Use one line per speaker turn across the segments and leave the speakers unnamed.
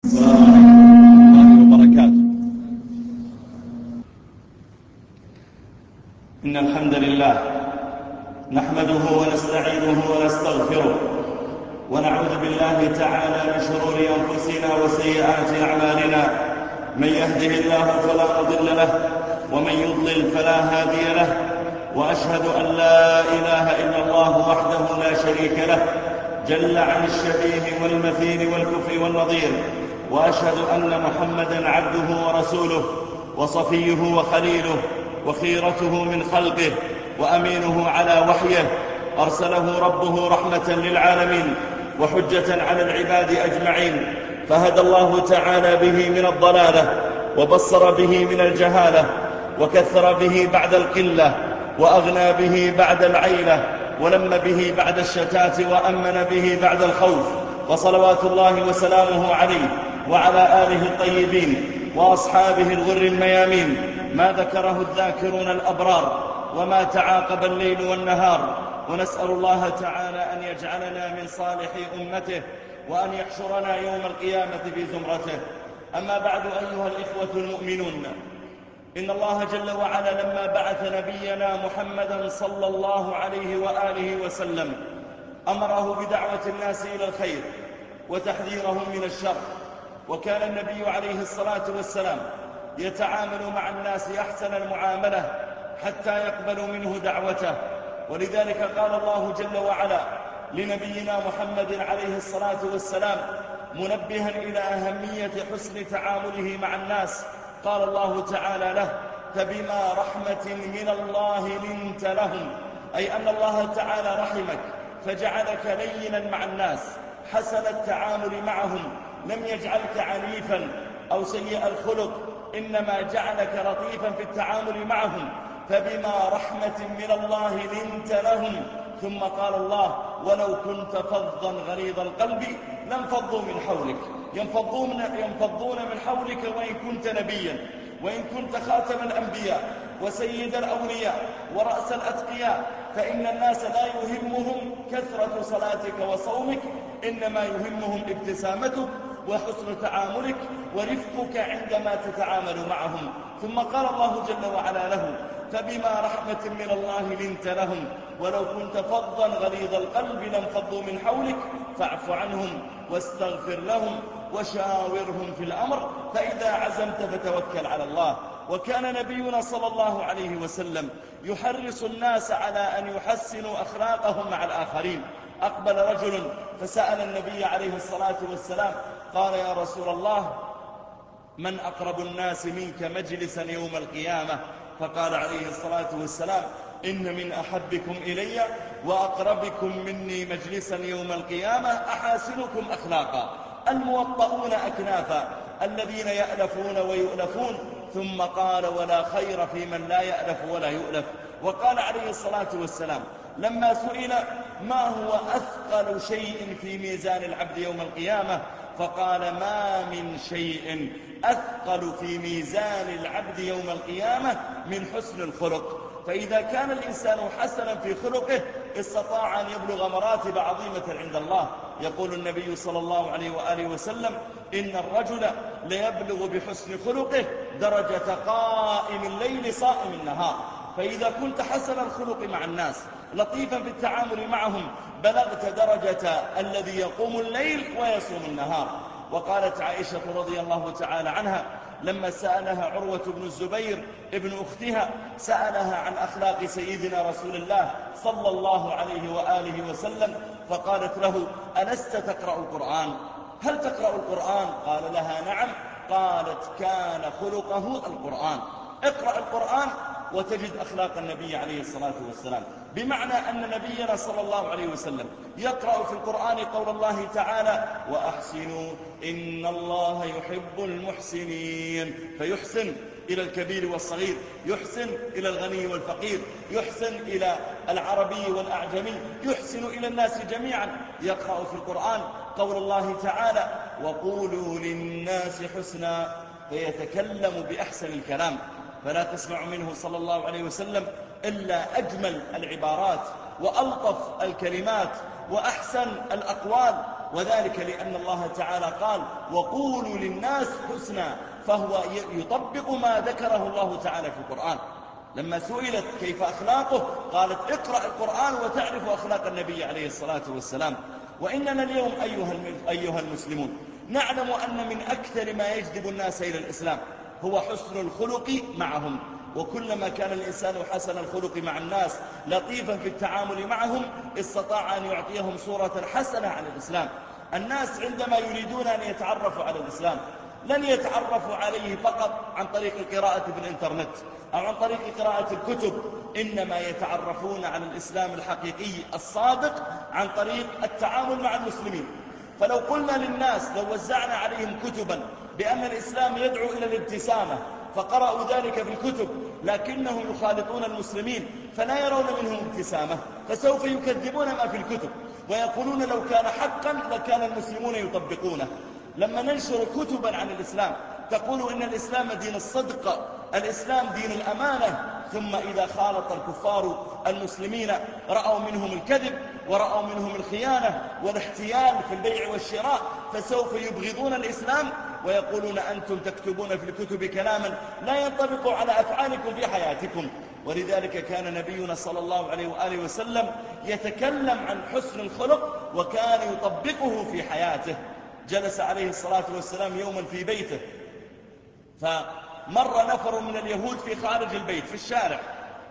السلام عليكم ورحمة الله وبركاته. إن الحمد لله نحمده ونستعينه ونستغفره ونعوذ بالله تعالى من شرور أنفسنا وسيئات أعمالنا. من يهده الله فلا مضل له ومن يضلل فلا هادي له، وأشهد أن لا إله إلا الله وحده لا شريك له جل عن الشبيه والمثيل والكفء والنظير، وأشهد أن محمدا عبده ورسوله وصفيه وخليله وخيرته من خلقه وأمينه على وحيه، أرسله ربه رحمة للعالمين وحجة على العباد أجمعين، فهدى الله تعالى به من الضلالة وبصر به من الجهالة وكثر به بعد القلة وأغنى به بعد العيلة ولم به بعد الشتات وأمن به بعد الخوف، وصلوات الله وسلامه عليه وعلى آله الطيبين وأصحابه الغر الميامين، ما ذكره الذاكرون الأبرار وما تعاقب الليل والنهار. ونسأل الله تعالى أن يجعلنا من صالح أمته وأن يحشرنا يوم القيامة في زمرته. أما بعد أيها الإخوة المؤمنون، إن الله جل وعلا لما بعث نبينا محمدا صلى الله عليه وآله وسلم أمره بدعوة الناس إلى الخير وتحذيرهم من الشر، وكان النبي عليه الصلاة والسلام يتعامل مع الناس أحسن المعاملة حتى يقبلوا منه دعوته. ولذلك قال الله جل وعلا لنبينا محمد عليه الصلاة والسلام منبها إلى أهمية حسن تعامله مع الناس، قال الله تعالى له: فبما رحمة من الله لنت لهم، أي أن الله تعالى رحمك فجعلك لينا مع الناس حسن التعامل معهم، لم يجعلك عنيفا أو سيء الخلق، إنما جعلك لطيفا في التعامل معهم. فبما رحمة من الله لنت لهم. ثم قال الله: ولو كنت فظا غليظ القلب لانفضوا من حولك، ينفضون من حولك وإن كنت نبيا، وإن كنت خاتم الأنبياء وسيد الأولياء ورأس الأتقياء، فإن الناس لا يهمهم كثرة صلاتك وصومك، إنما يهمهم ابتسامتك وحسن تعاملك ورفقك عندما تتعامل معهم. ثم قال الله جل وعلا له: فبما رحمة من الله لنت لهم ولو كنت فظا غليظ القلب لانفضوا من حولك فاعف عنهم واستغفر لهم وشاورهم في الأمر فإذا عزمت فتوكل على الله. وكان نبينا صلى الله عليه وسلم يحرص الناس على أن يحسنوا أخلاقهم مع الآخرين. أقبل رجل فسأل النبي عليه الصلاة والسلام قال: يا رسول الله، من أقرب الناس منك مجلسا يوم القيامة؟ فقال عليه الصلاة والسلام: إن من أحبكم إلي وأقربكم مني مجلسا يوم القيامة أحاسنكم أخلاقا، الموطؤون أكنافا، الذين يألفون ويؤلفون. ثم قال: ولا خير في من لا يألف ولا يؤلف. وقال عليه الصلاة والسلام لما سئل ما هو أثقل شيء في ميزان العبد يوم القيامة، فقال: ما من شيء أثقل في ميزان العبد يوم القيامة من حسن الخلق. فإذا كان الإنسان حسنا في خلقه استطاع أن يبلغ مراتب عظيمة عند الله. يقول النبي صلى الله عليه وآله وسلم: إن الرجل ليبلغ بحسن خلقه درجة قائم الليل صائم النهار. فإذا كنت حسن الخلق مع الناس لطيفا في التعامل معهم بلغت درجة الذي يقوم الليل ويصوم النهار. وقالت عائشة رضي الله تعالى عنها لما سألها عروة بن الزبير ابن أختها، سألها عن أخلاق سيدنا رسول الله صلى الله عليه وآله وسلم، فقالت له: ألست تقرأ القرآن؟ هل تقرأ القرآن؟ قال لها: نعم. قالت: كان خلقه القرآن. اقرأ القرآن وتجد أخلاق النبي عليه الصلاة والسلام، بمعنى أن نبينا صلى الله عليه وسلم يقرأ في القرآن قول الله تعالى: وأحسنوا إن الله يحب المحسنين، فيحسن إلى الكبير والصغير، يحسن إلى الغني والفقير، يحسن إلى العربي والأعجمي، يحسن إلى الناس جميعا. يقرأ في القرآن قول الله تعالى: وقولوا للناس حسنا، فيتكلم بأحسن الكلام، فلا تسمع منه صلى الله عليه وسلم إلا أجمل العبارات وألطف الكلمات وأحسن الأقوال. وذلك لأن الله تعالى قال وقولوا للناس حسنا، فهو يطبق ما ذكره الله تعالى في القرآن. لما سئلت كيف أخلاقه قالت اقرأ القرآن وتعرف أخلاق النبي عليه الصلاة والسلام. وإننا اليوم أيها المسلمون نعلم أن من أكثر ما يجذب الناس إلى الإسلام هو حسن الخلق معهم، وكلما كان الإنسان حسن الخلق مع الناس لطيفا في التعامل معهم استطاع أن يعطيهم صورة حسنة عن الإسلام. الناس عندما يريدون أن يتعرفوا على الإسلام لن يتعرفوا عليه فقط عن طريق القراءة في الإنترنت أو عن طريق قراءة الكتب، إنما يتعرفون على الإسلام الحقيقي الصادق عن طريق التعامل مع المسلمين. فلو قلنا للناس، لو وزعنا عليهم كتبا بأن الإسلام يدعو إلى الابتسامة فقرأوا ذلك في الكتب لكنهم يخالطون المسلمين فلا يرون منهم ابتسامة، فسوف يكذبون ما في الكتب ويقولون لو كان حقا لكان المسلمون يطبقونه. لما ننشر كتبا عن الإسلام تقول إن الإسلام دين الصدق، الإسلام دين الأمانة، ثم إذا خالط الكفار المسلمين رأوا منهم الكذب ورأوا منهم الخيانة والاحتيال في البيع والشراء فسوف يبغضون الإسلام ويقولون أنتم تكتبون في الكتب كلاما لا ينطبق على أفعالكم في حياتكم. ولذلك كان نبينا صلى الله عليه وآله وسلم يتكلم عن حسن الخلق وكان يطبقه في حياته. جلس عليه الصلاة والسلام يوما في بيته فمر نفر من اليهود في خارج البيت في الشارع،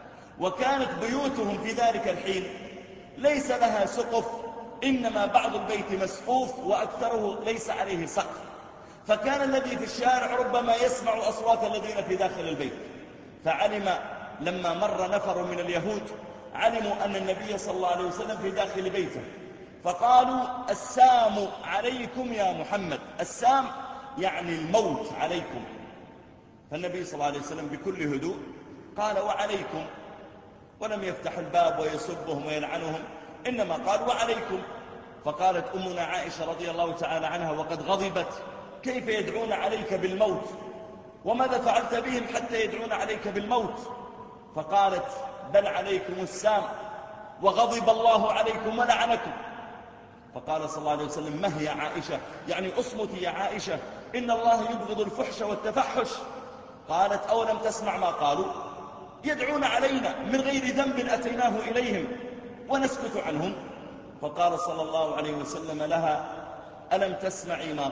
وكانت بيوتهم في ذلك الحين ليس لها سقف، إنما بعض البيت مسقوف وأكثره ليس عليه سقف، فكان الذي في الشارع ربما يسمع أصوات الذين في داخل البيت. فعلم لما مر نفر من اليهود علموا أن النبي صلى الله عليه وسلم في داخل بيته، فقالوا السام عليكم يا محمد، السام يعني الموت عليكم. فالنبي صلى الله عليه وسلم بكل هدوء قال وعليكم، ولم يفتح الباب ويسبهم ويلعنهم، إنما قال وعليكم. فقالت أمنا عائشة رضي الله تعالى عنها وقد غضبت كيف يدعون عليك بالموت وماذا فعلت بهم حتى يدعون عليك بالموت؟ فقالت بل عليكم السام وغضب الله عليكم ولعنكم. فقال صلى الله عليه وسلم ما هي عائشة، يعني أصمتي يا عائشة، إن الله يبغض الفحش والتفحش. قالت أولم تسمع ما قالوا، يدعون علينا من غير ذنب أتيناه إليهم ونسكت عنهم. فقال صلى الله عليه وسلم لها ألم تسمعي ما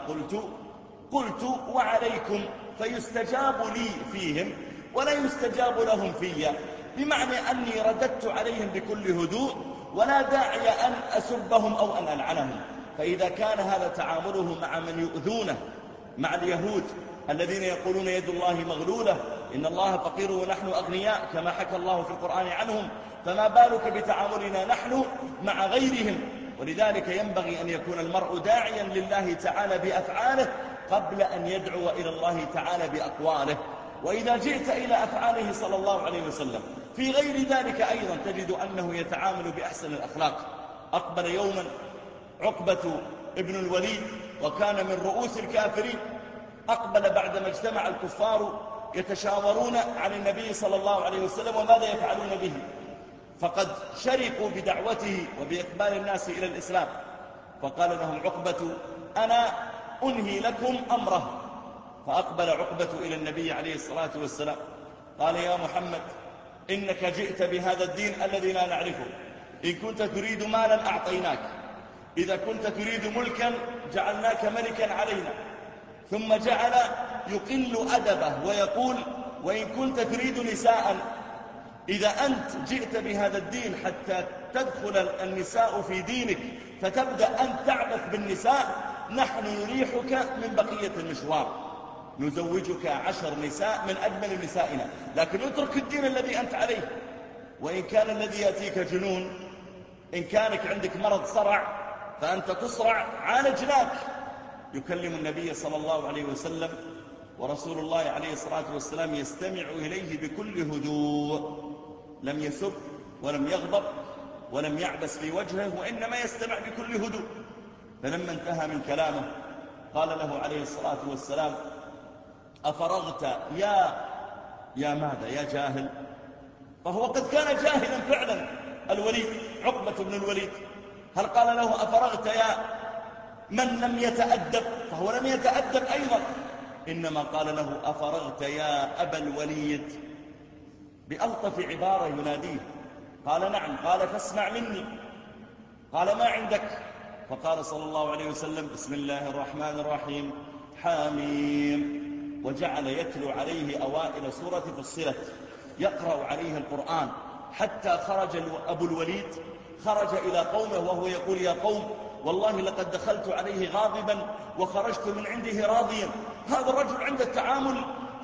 قلت وعليكم، فيستجاب لي فيهم ولا يستجاب لهم في، بمعنى أني رددت عليهم بكل هدوء ولا داعي أن أسبهم أو أن ألعنهم. فإذا كان هذا تعامله مع من يؤذونه، مع اليهود الذين يقولون يد الله مغلولة، إن الله فقير ونحن أغنياء كما حكى الله في القرآن عنهم، فما بالك بتعاملنا نحن مع غيرهم؟ ولذلك ينبغي أن يكون المرء داعيا لله تعالى بأفعاله قبل أن يدعو إلى الله تعالى بأقواله. وإذا جئت إلى أفعاله صلى الله عليه وسلم في غير ذلك أيضا تجد أنه يتعامل بأحسن الأخلاق. أقبل يوما عقبة ابن الوليد وكان من رؤوس الكافرين، أقبل بعدما اجتمع الكفار يتشاورون عن النبي صلى الله عليه وسلم وماذا يفعلون به، فقد شركوا بدعوته وبإقبال الناس إلى الإسلام. فقال لهم عقبة أنا أنهي لكم أمره. فأقبل عقبة إلى النبي عليه الصلاة والسلام قال يا محمد إنك جئت بهذا الدين الذي لا نعرفه، إن كنت تريد مالا أعطيناك، إذا كنت تريد ملكا جعلناك ملكا علينا. ثم جعل يقل أدبه ويقول وإن كنت تريد نساء، إذا أنت جئت بهذا الدين حتى تدخل النساء في دينك فتبدأ أن تعبث بالنساء، نحن نريحك من بقية المشوار، نزوجك 10 نساء من أجمل نسائنا، لكن اترك الدين الذي أنت عليه. وإن كان الذي يأتيك جنون، إن كانك عندك مرض صرع فأنت تصرع عالجناك. يكلم النبي صلى الله عليه وسلم ورسول الله عليه الصلاة والسلام يستمع إليه بكل هدوء، لم يسب ولم يغضب ولم يعبس في وجهه، وإنما يستمع بكل هدوء. فلما انتهى من كلامه قال له عليه الصلاة والسلام أفرغت يا ماذا يا جاهل؟ فهو قد كان جاهلا فعلا الوليد، عقبة بن الوليد. هل قال له أفرغت من لم يتأدب فهو لم يتأدب أيضا، إنما قال له أفرغت يا أبا الوليد بألطف عبارة يناديه. قال نعم. قال فاسمع مني. قال ما عندك؟ فقال صلى الله عليه وسلم بسم الله الرحمن الرحيم حاميم، وجعل يتلو عليه أوائل سورة فصلت، يقرأ عليه القرآن حتى خرج أبو الوليد، خرج إلى قومه وهو يقول يا قوم والله لقد دخلت عليه غاضبا وخرجت من عنده راضيا. هذا الرجل عند التعامل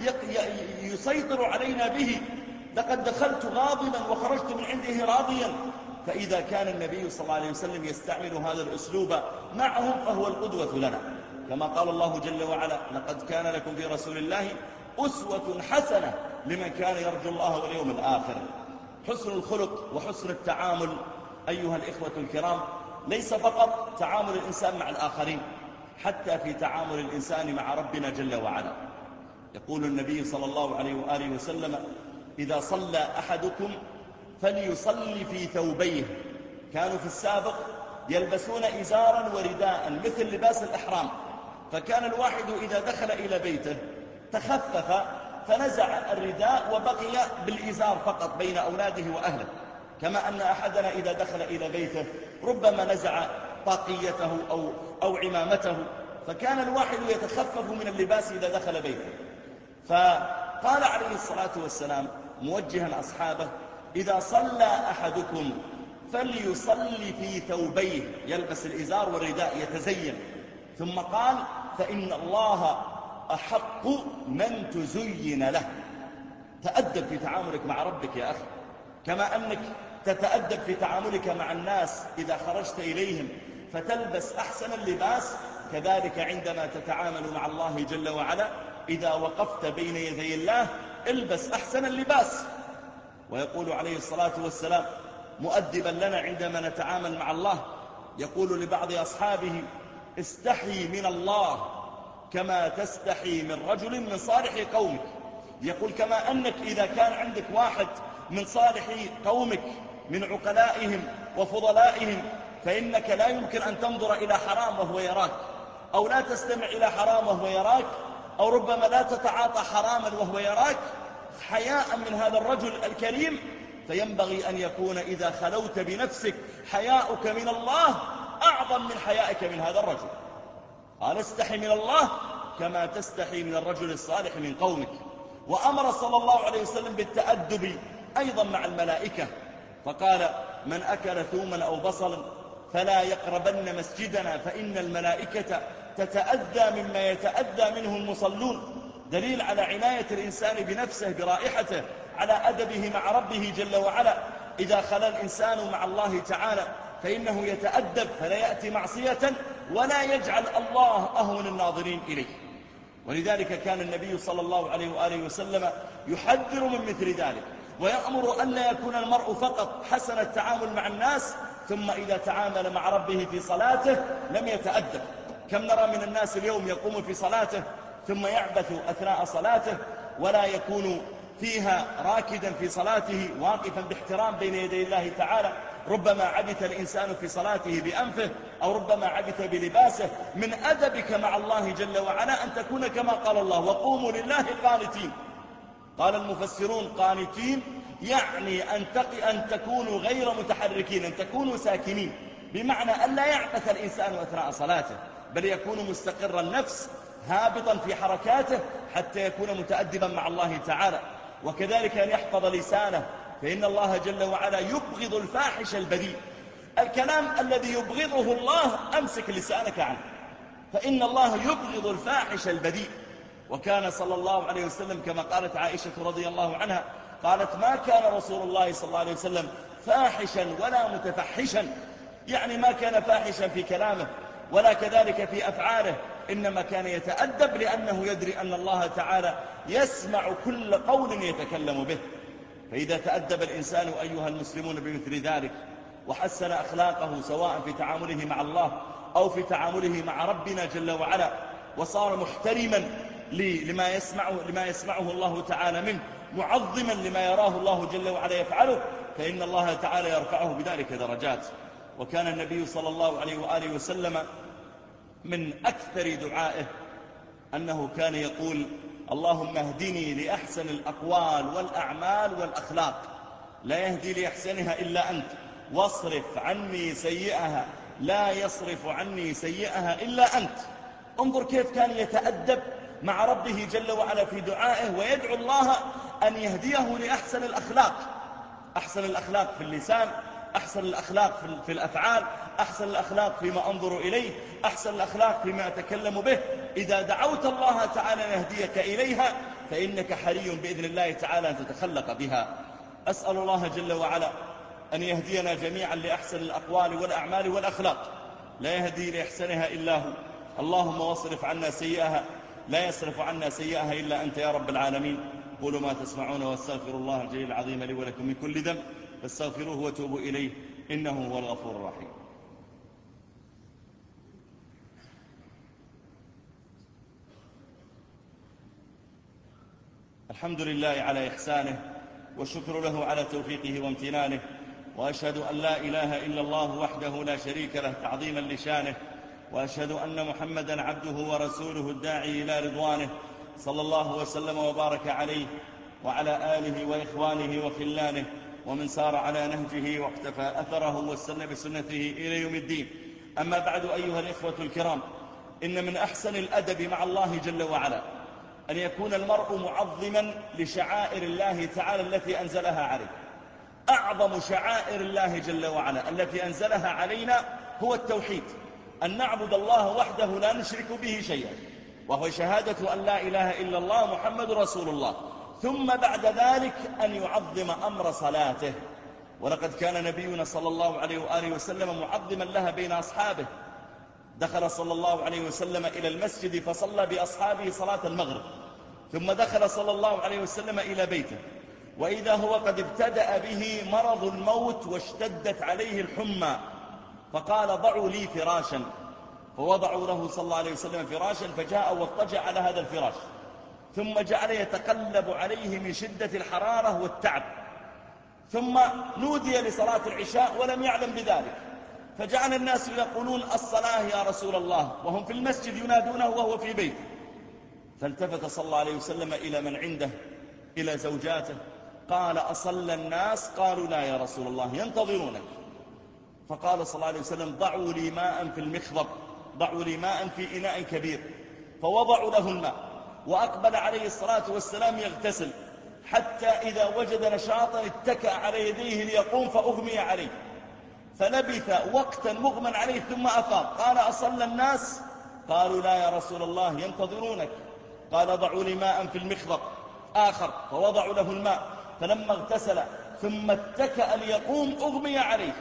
يسيطر علينا به، لقد دخلت غاضبا وخرجت من عنده راضيا. فإذا كان النبي صلى الله عليه وسلم يستعمل هذا الأسلوب معهم فهو القدوة لنا، كما قال الله جل وعلا لقد كان لكم في رسول الله أسوة حسنة لمن كان يرجو الله واليوم الآخر. حسن الخلق وحسن التعامل أيها الإخوة الكرام ليس فقط تعامل الإنسان مع الآخرين، حتى في تعامل الإنسان مع ربنا جل وعلا. يقول النبي صلى الله عليه وآله وسلم إذا صلى أحدكم فليصلي في ثوبيه. كانوا في السابق يلبسون إزارا ورداء مثل لباس الإحرام، فكان الواحد إذا دخل إلى بيته تخفف فنزع الرداء وبقي بالإزار فقط بين أولاده وأهله، كما أن أحدنا إذا دخل إلى بيته ربما نزع طاقيته أو عمامته، فكان الواحد يتخفف من اللباس إذا دخل بيته. فقال عليه الصلاة والسلام موجها أصحابه إذا صلى أحدكم فليصلي في ثوبيه، يلبس الإزار والرداء يتزين، ثم قال فإن الله أحق من تزين له. تأدب في تعاملك مع ربك يا أخي، كما أنك تتأدب في تعاملك مع الناس إذا خرجت إليهم فتلبس أحسن اللباس، كذلك عندما تتعامل مع الله جل وعلا إذا وقفت بين يدي الله البس أحسن اللباس. ويقول عليه الصلاة والسلام مؤدبا لنا عندما نتعامل مع الله، يقول لبعض أصحابه استحي من الله كما تستحي من رجل من صالح قومك. يقول كما أنك إذا كان عندك واحد من صالح قومك من عقلائهم وفضلائهم فإنك لا يمكن أن تنظر إلى حرام وهو يراك، أو لا تستمع إلى حرام وهو يراك، أو ربما لا تتعاطى حراما وهو يراك حياء من هذا الرجل الكريم. فينبغي أن يكون إذا خلوت بنفسك حياؤك من الله أعظم من حيائك من هذا الرجل. قال استحي من الله كما تستحي من الرجل الصالح من قومك. وأمر صلى الله عليه وسلم بالتأدب أيضا مع الملائكة، فقال من أكل ثوما أو بصلا فلا يقربن مسجدنا فإن الملائكة تتأذى مما يتأذى منه المصلون. دليل على عناية الإنسان بنفسه برائحته، على أدبه مع ربه جل وعلا. إذا خلا الإنسان مع الله تعالى فإنه يتأدب فلا يأتي معصية ولا يجعل الله أهون الناظرين إليه. ولذلك كان النبي صلى الله عليه وآله وسلم يحذر من مثل ذلك، ويأمر أن لا يكون المرء فقط حسن التعامل مع الناس ثم إذا تعامل مع ربه في صلاته لم يتأدب. كم نرى من الناس اليوم يقوم في صلاته ثم يعبث أثناء صلاته ولا يكون فيها راكدا في صلاته واقفا باحترام بين يدي الله تعالى. ربما عبث الإنسان في صلاته بأنفه أو ربما عبث بلباسه. من أدبك مع الله جل وعلا أن تكون كما قال الله وقوموا لله قانتين. قال المفسرون قانتين يعني أن تكونوا غير متحركين، أن تكونوا ساكنين، بمعنى أن لا يعبث الإنسان أثناء صلاته بل يكون مستقر النفس هابطا في حركاته حتى يكون متأدبا مع الله تعالى. وكذلك أن يحفظ لسانه، فإن الله جل وعلا يبغض الفاحش البذيء. الكلام الذي يبغضه الله أمسك لسانك عنه، فإن الله يبغض الفاحش البذيء. وكان صلى الله عليه وسلم كما قالت عائشة رضي الله عنها قالت ما كان رسول الله صلى الله عليه وسلم فاحشا ولا متفحشا، يعني ما كان فاحشا في كلامه ولا كذلك في أفعاله، إنما كان يتأدب لأنه يدري أن الله تعالى يسمع كل قول يتكلم به. فإذا تأدب الإنسان أيها المسلمون بمثل ذلك وحسن أخلاقه سواء في تعامله مع الله أو في تعامله مع ربنا جل وعلا وصار محترما لما يسمعه الله تعالى منه، معظما لما يراه الله جل وعلا يفعله، فإن الله تعالى يرفعه بذلك درجات. وكان النبي صلى الله عليه وآله وسلم من أكثر دعائه أنه كان يقول: اللهم اهدني لأحسن الأقوال والأعمال والأخلاق، لا يهدي لأحسنها إلا أنت، واصرف عني سيئها، لا يصرف عني سيئها إلا أنت. انظر كيف كان يتأدب مع ربه جل وعلا في دعائه، ويدعو الله أن يهديه لأحسن الأخلاق، أحسن الأخلاق في اللسان، أحسن الأخلاق في الأفعال، أحسن الأخلاق فيما أنظر إليه، أحسن الأخلاق فيما أتكلم به. إذا دعوت الله تعالى أن يهديك إليها فإنك حري بإذن الله تعالى أن تتخلق بها. أسأل الله جل وعلا أن يهدينا جميعا لأحسن الأقوال والأعمال والأخلاق، لا يهدي لأحسنها إلا هو. اللهم واصرف عنا سيئها، لا يصرف عنا سيئها إلا أنت يا رب العالمين. قولوا ما تسمعون، واستغفر الله الجليل العظيم لي ولكم من كل ذنب، فاستغفروه وتوبوا إليه إنه هو الغفور الرحيم. الحمد لله على إحسانه، والشكر له على توفيقه وامتنانه، وأشهد أن لا إله إلا الله وحده لا شريك له تعظيما لشانه، وأشهد أن محمدا عبده ورسوله الداعي إلى رضوانه، صلى الله وسلم وبارك عليه وعلى آله وإخوانه وخلانه ومن سار على نهجه واقتفى أثره واستنى بسنته إلى يوم الدين. أما بعد أيها الإخوة الكرام، إن من أحسن الأدب مع الله جل وعلا أن يكون المرء معظما لشعائر الله تعالى التي أنزلها عليه. أعظم شعائر الله جل وعلا التي أنزلها علينا هو التوحيد، أن نعبد الله وحده لا نشرك به شيئا، وهو شهادة أن لا إله إلا الله محمد رسول الله. ثم بعد ذلك أن يعظم أمر صلاته، ولقد كان نبينا صلى الله عليه وآله وسلم معظما لها بين أصحابه. دخل صلى الله عليه وسلم إلى المسجد فصلى بأصحابه صلاة المغرب، ثم دخل صلى الله عليه وسلم إلى بيته، وإذا هو قد ابتدأ به مرض الموت واشتدت عليه الحمى، فقال: ضعوا لي فراشا. فوضعوا له صلى الله عليه وسلم فراشا، فجاء واضطجع على هذا الفراش، ثم جعل يتقلب عليه من شدة الحرارة والتعب، ثم نودي لصلاة العشاء ولم يعلم بذلك، فجعل الناس يقولون: الصلاة يا رسول الله، وهم في المسجد ينادونه وهو في بيته. فالتفت صلى الله عليه وسلم إلى من عنده، إلى زوجاته، قال: أصلى الناس؟ قالوا: لا يا رسول الله، ينتظرونك. فقال صلى الله عليه وسلم: ضعوا لي ماء في المخضب، ضعوا لي ماء في إناء كبير. فوضعوا له الماء، وأقبل عليه الصلاة والسلام يغتسل، حتى إذا وجد نشاطا اتكأ على يديه ليقوم فأغمي عليه، فلبث وقتا مغمى عليه ثم أفاق. قال: أصلى الناس؟ قالوا: لا يا رسول الله، ينتظرونك. قال: ضعوا لي ماء في المخضب آخر، فوضعوا له الماء، فلما اغتسل ثم اتكأ ليقوم أغمي عليه،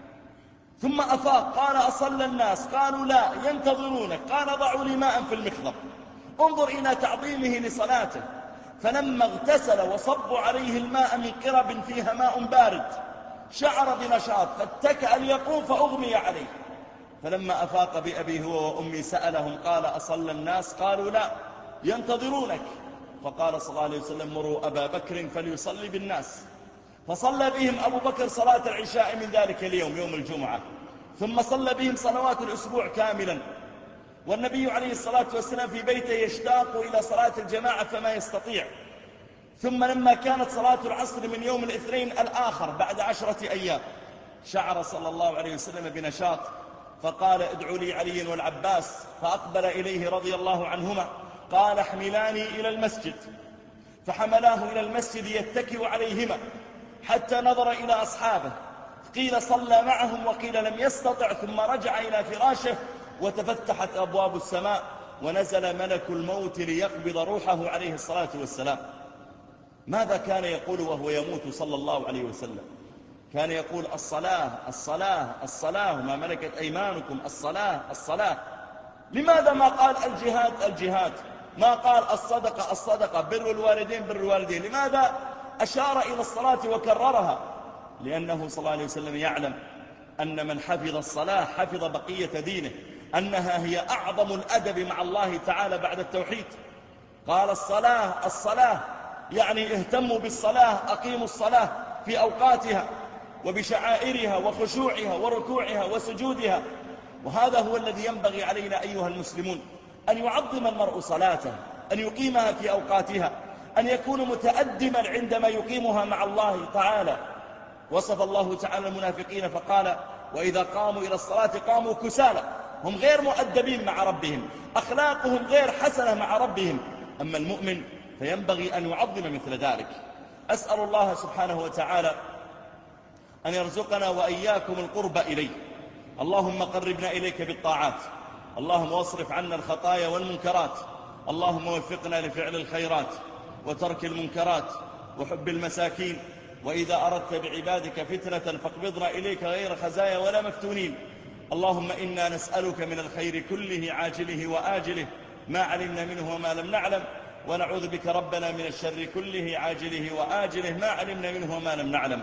ثم أفاق. قال: أصلى الناس؟ قالوا: لا، ينتظرونك. قال: ضعوا لي ماء في المخضب. انظر إلى تعظيمه لصلاته. فلما اغتسل وصبوا عليه الماء من قرب فيها ماء بارد، شعر بنشاط فاتكأ ليقوم فأغمي عليه. فلما أفاق بأبيه هو وأمي سألهم، قال: أصلى الناس؟ قالوا: لا، ينتظرونك. فقال صلى الله عليه وسلم: مروا أبا بكر فليصلي بالناس. فصلى بهم أبو بكر صلاة العشاء من ذلك اليوم، يوم الجمعة، ثم صلى بهم صلوات الأسبوع كاملا. والنبي عليه الصلاة والسلام في بيته يشتاق إلى صلاة الجماعة فما يستطيع. ثم لما كانت صلاة العصر من يوم الاثنين الآخر بعد 10 أيام، شعر صلى الله عليه وسلم بنشاط، فقال: ادعوا لي علي والعباس. فأقبل إليه رضي الله عنهما، قال: احملاني إلى المسجد. فحملاه إلى المسجد يتكئ عليهما، حتى نظر إلى أصحابه، قيل صلى معهم وقيل لم يستطع، ثم رجع إلى فراشه، وتفتحت أبواب السماء، ونزل ملك الموت ليقبض روحه عليه الصلاة والسلام. ماذا كان يقول وهو يموت صلى الله عليه وسلم؟ كان يقول: الصلاة الصلاة الصلاة، ما ملكت أيمانكم، الصلاة الصلاة. لماذا ما قال الجهاد الجهاد؟ ما قال الصدقة الصدقة، بر الوالدين بر الوالدين؟ لماذا أشار إلى الصلاة وكررها؟ لأنه صلى الله عليه وسلم يعلم أن من حفظ الصلاة حفظ بقية دينه، أنها هي أعظم الأدب مع الله تعالى بعد التوحيد. قال: الصلاة الصلاة، يعني اهتموا بالصلاة، أقيموا الصلاة في أوقاتها وبشعائرها وخشوعها وركوعها وسجودها. وهذا هو الذي ينبغي علينا أيها المسلمون، أن يعظم المرء صلاته، أن يقيمها في أوقاتها، أن يكون متأدبا عندما يقيمها مع الله تعالى. وصف الله تعالى المنافقين فقال: وإذا قاموا إلى الصلاة قاموا كسالى، هم غير مؤدبين مع ربهم، أخلاقهم غير حسنة مع ربهم. أما المؤمن فينبغي أن يعظم مثل ذلك. أسأل الله سبحانه وتعالى أن يرزقنا وإياكم القرب إليه. اللهم قربنا إليك بالطاعات، اللهم واصرف عنا الخطايا والمنكرات، اللهم وفقنا لفعل الخيرات وترك المنكرات وحب المساكين. وإذا أردت بعبادك فتنة فاقبضنا إليك غير خزايا ولا مفتونين. اللهم إنا نسألك من الخير كله عاجله وآجله ما علمنا منه وما لم نعلم، ونعوذ بك ربنا من الشر كله عاجله وآجله ما علمنا منه وما لم نعلم.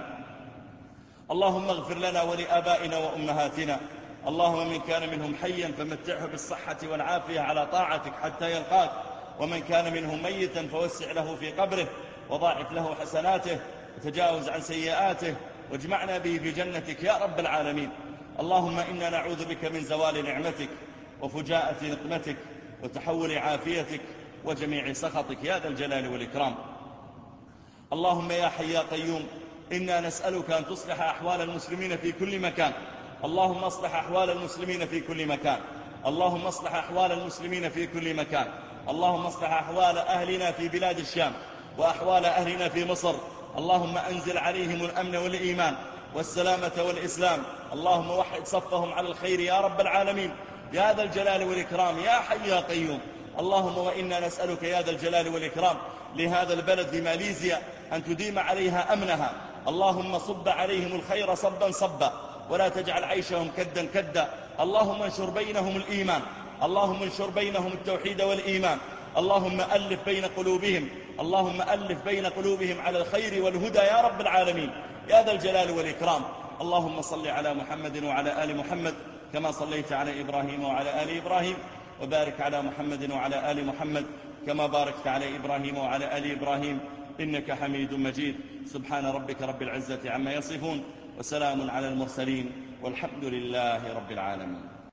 اللهم اغفر لنا ولآبائنا وأمهاتنا، اللهم من كان منهم حيا فمتعه بالصحة والعافية على طاعتك حتى يلقاك، ومن كان منهم ميتا فوسع له في قبره وضاعف له حسناته وتجاوز عن سيئاته، واجمعنا به في جنتك يا رب العالمين. اللهم إنا نعوذ بك من زوال نعمتك وفجاءة نقمتك وتحول عافيتك وجميع سخطك يا ذا الجلال والإكرام. اللهم يا حي يا قيوم إنا نسألك أن تصلح أحوال المسلمين في كل مكان. اللهم اصلح أحوال المسلمين في كل مكان، اللهم اصلح أحوال المسلمين في كل مكان. اللهم اصلح أحوال أهلنا في بلاد الشام وأحوال أهلنا في مصر. اللهم أنزل عليهم الأمن والإيمان والسلامة والإسلام. اللهم وحد صفهم على الخير يا رب العالمين يا ذا الجلال والإكرام يا حي يا قيوم. اللهم وإنا نسألك يا ذا الجلال والإكرام لهذا البلد بماليزيا أن تديم عليها أمنها. اللهم صب عليهم الخير صبا صبا ولا تجعل عيشهم كدا كدا. اللهم انشر بينهم الإيمان، اللهم انشر بينهم التوحيد والإيمان. اللهم ألف بين قلوبهم، اللهم ألف بين قلوبهم على الخير والهدى يا رب العالمين يا ذا الجلال والإكرام. اللهم صل على محمد وعلى آل محمد كما صليت على إبراهيم وعلى آل إبراهيم، وبارك على محمد وعلى آل محمد كما باركت على إبراهيم وعلى آل إبراهيم إنك حميد مجيد. سبحان ربك رب العزة عما يصفون، وسلام على المرسلين، والحمد لله رب العالمين.